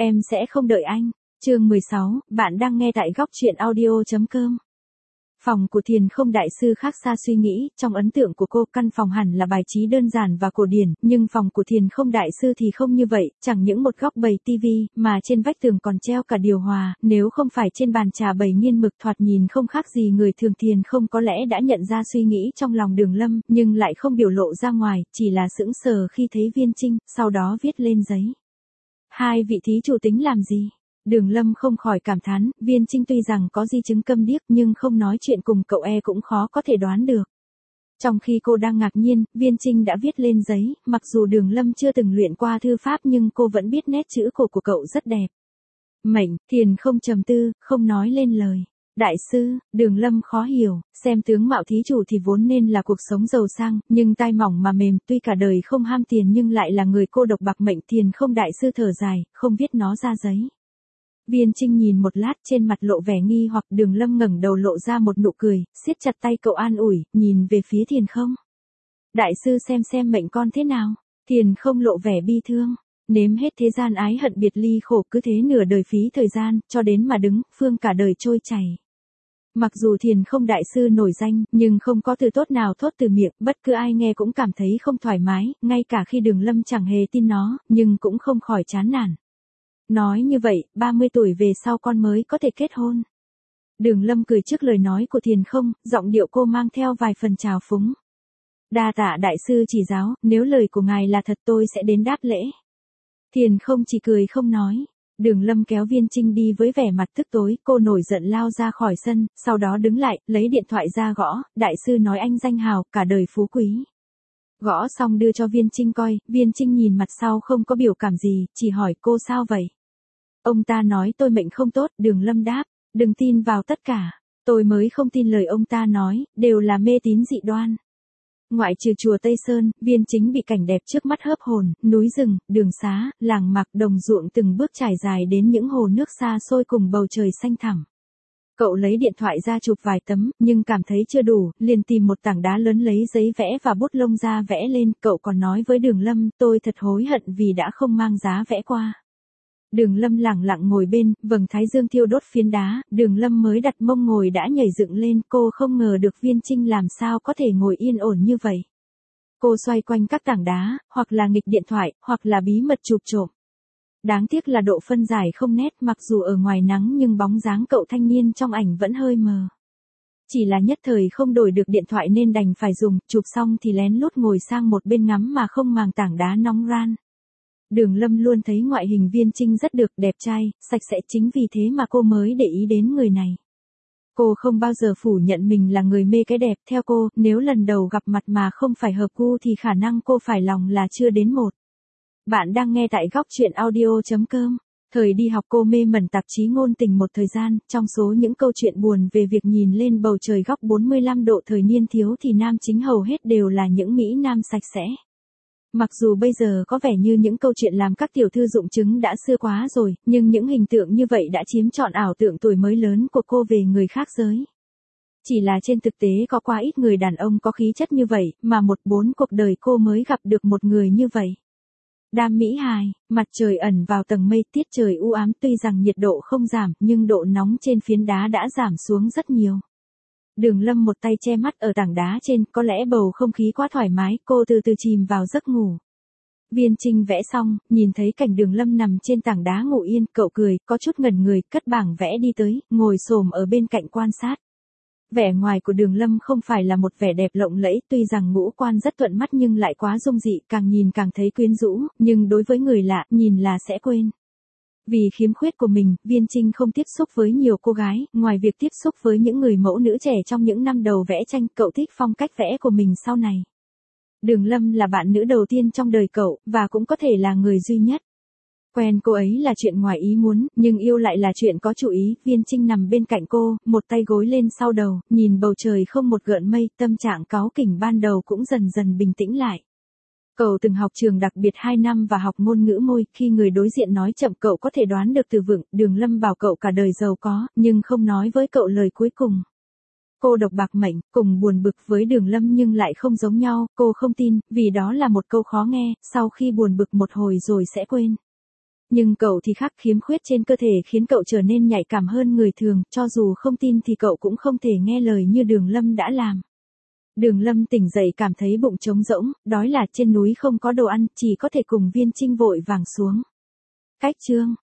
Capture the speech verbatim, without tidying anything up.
Em sẽ không đợi anh. Chương mười sáu, bạn đang nghe tại góc truyện audio chấm com. Phòng của Thiền Không đại sư khác xa suy nghĩ, trong ấn tượng của cô, căn phòng hẳn là bài trí đơn giản và cổ điển, nhưng phòng của Thiền Không đại sư thì không như vậy, chẳng những một góc bày tivi, mà trên vách tường còn treo cả điều hòa, nếu không phải trên bàn trà bày nghiên mực thoạt nhìn không khác gì người thường. Thiền Không có lẽ đã nhận ra suy nghĩ trong lòng Đường Lâm, nhưng lại không biểu lộ ra ngoài, chỉ là sững sờ khi thấy viên trinh, sau đó viết lên giấy. Hai vị thí chủ tính làm gì? Đường Lâm không khỏi cảm thán, viên trinh tuy rằng có di chứng câm điếc nhưng không nói chuyện cùng cậu e cũng khó có thể đoán được. Trong khi cô đang ngạc nhiên, viên trinh đã viết lên giấy, mặc dù Đường Lâm chưa từng luyện qua thư pháp nhưng cô vẫn biết nét chữ cổ của cậu rất đẹp. Mệnh, Thiền Không trầm tư, không nói lên lời. Đại sư, Đường Lâm khó hiểu, xem tướng mạo thí chủ thì vốn nên là cuộc sống giàu sang, nhưng tai mỏng mà mềm, tuy cả đời không ham tiền nhưng lại là người cô độc bạc mệnh. Thiền Không đại sư thở dài, không viết nó ra giấy. Viên Trinh nhìn một lát, trên mặt lộ vẻ nghi hoặc. Đường Lâm ngẩng đầu lộ ra một nụ cười, siết chặt tay cậu an ủi, nhìn về phía Thiền Không. Đại sư xem xem mệnh con thế nào. Thiền Không lộ vẻ bi thương. Nếm hết thế gian ái hận biệt ly khổ, cứ thế nửa đời phí thời gian, cho đến mà đứng, phương cả đời trôi chảy. Mặc dù Thiền Không đại sư nổi danh, nhưng không có từ tốt nào thốt từ miệng, bất cứ ai nghe cũng cảm thấy không thoải mái, ngay cả khi Đường Lâm chẳng hề tin nó, nhưng cũng không khỏi chán nản. Nói như vậy, ba mươi tuổi về sau con mới có thể kết hôn. Đường Lâm cười trước lời nói của Thiền Không, giọng điệu cô mang theo vài phần trào phúng. Đa tạ đại sư chỉ giáo, nếu lời của ngài là thật tôi sẽ đến đáp lễ. Thiền Không chỉ cười không nói. Đường Lâm kéo viên trinh đi với vẻ mặt tức tối, cô nổi giận lao ra khỏi sân, sau đó đứng lại, lấy điện thoại ra gõ, đại sư nói anh danh hào, cả đời phú quý. Gõ xong đưa cho viên trinh coi, viên trinh nhìn mặt sau không có biểu cảm gì, chỉ hỏi cô sao vậy? Ông ta nói tôi mệnh không tốt. Đường Lâm đáp, đừng tin vào tất cả. Tôi mới không tin lời ông ta nói, đều là mê tín dị đoan. Ngoại trừ chùa Tây Sơn, viên chính bị cảnh đẹp trước mắt hớp hồn, núi rừng, đường xá, làng mạc, đồng ruộng từng bước trải dài đến những hồ nước xa xôi cùng bầu trời xanh thẳm. Cậu lấy điện thoại ra chụp vài tấm, nhưng cảm thấy chưa đủ, liền tìm một tảng đá lớn lấy giấy vẽ và bút lông ra vẽ lên. Cậu còn nói với Đường Lâm, tôi thật hối hận vì đã không mang giá vẽ qua. Đường Lâm lẳng lặng ngồi bên, vầng thái dương thiêu đốt phiến đá, Đường Lâm mới đặt mông ngồi đã nhảy dựng lên, cô không ngờ được viên trinh làm sao có thể ngồi yên ổn như vậy. Cô xoay quanh các tảng đá, hoặc là nghịch điện thoại, hoặc là bí mật chụp trộm. Đáng tiếc là độ phân giải không nét, mặc dù ở ngoài nắng nhưng bóng dáng cậu thanh niên trong ảnh vẫn hơi mờ. Chỉ là nhất thời không đổi được điện thoại nên đành phải dùng, chụp xong thì lén lút ngồi sang một bên ngắm mà không màng tảng đá nóng ran. Đường Lâm luôn thấy ngoại hình viên trinh rất được, đẹp trai, sạch sẽ, chính vì thế mà cô mới để ý đến người này. Cô không bao giờ phủ nhận mình là người mê cái đẹp, theo cô, nếu lần đầu gặp mặt mà không phải hợp gu thì khả năng cô phải lòng là chưa đến một. Bạn đang nghe tại góc truyện audio chấm com. Thời đi học cô mê mẩn tạp chí ngôn tình một thời gian, trong số những câu chuyện buồn về việc nhìn lên bầu trời góc bốn mươi lăm độ thời niên thiếu thì nam chính hầu hết đều là những mỹ nam sạch sẽ. Mặc dù bây giờ có vẻ như những câu chuyện làm các tiểu thư dụng chứng đã xưa quá rồi, nhưng những hình tượng như vậy đã chiếm trọn ảo tưởng tuổi mới lớn của cô về người khác giới. Chỉ là trên thực tế có quá ít người đàn ông có khí chất như vậy, mà một bốn cuộc đời cô mới gặp được một người như vậy. Đam mỹ hài, mặt trời ẩn vào tầng mây, tiết trời u ám, tuy rằng nhiệt độ không giảm, nhưng độ nóng trên phiến đá đã giảm xuống rất nhiều. Đường Lâm một tay che mắt ở tảng đá trên, có lẽ bầu không khí quá thoải mái, cô từ từ chìm vào giấc ngủ. Viên Trinh vẽ xong, nhìn thấy cảnh Đường Lâm nằm trên tảng đá ngủ yên, cậu cười, có chút ngẩn người, cất bảng vẽ đi tới, ngồi xổm ở bên cạnh quan sát. Vẻ ngoài của Đường Lâm không phải là một vẻ đẹp lộng lẫy, tuy rằng ngũ quan rất thuận mắt nhưng lại quá dung dị, càng nhìn càng thấy quyến rũ, nhưng đối với người lạ, nhìn là sẽ quên. Vì khiếm khuyết của mình, Viên Trinh không tiếp xúc với nhiều cô gái, ngoài việc tiếp xúc với những người mẫu nữ trẻ trong những năm đầu vẽ tranh, cậu thích phong cách vẽ của mình sau này. Đường Lâm là bạn nữ đầu tiên trong đời cậu, và cũng có thể là người duy nhất. Quen cô ấy là chuyện ngoài ý muốn, nhưng yêu lại là chuyện có chủ ý. Viên Trinh nằm bên cạnh cô, một tay gối lên sau đầu, nhìn bầu trời không một gợn mây, tâm trạng cáu kỉnh ban đầu cũng dần dần bình tĩnh lại. Cậu từng học trường đặc biệt hai năm và học ngôn ngữ môi, khi người đối diện nói chậm cậu có thể đoán được từ vựng. Đường Lâm bảo cậu cả đời giàu có, nhưng không nói với cậu lời cuối cùng. Cô độc bạc mệnh, cùng buồn bực với Đường Lâm nhưng lại không giống nhau, cô không tin, vì đó là một câu khó nghe, sau khi buồn bực một hồi rồi sẽ quên. Nhưng cậu thì khác, khiếm khuyết trên cơ thể khiến cậu trở nên nhạy cảm hơn người thường, cho dù không tin thì cậu cũng không thể nghe lời như Đường Lâm đã làm. Đường Lâm tỉnh dậy cảm thấy bụng trống rỗng, đói là trên núi không có đồ ăn, chỉ có thể cùng Viên Trinh vội vàng xuống. Cách chương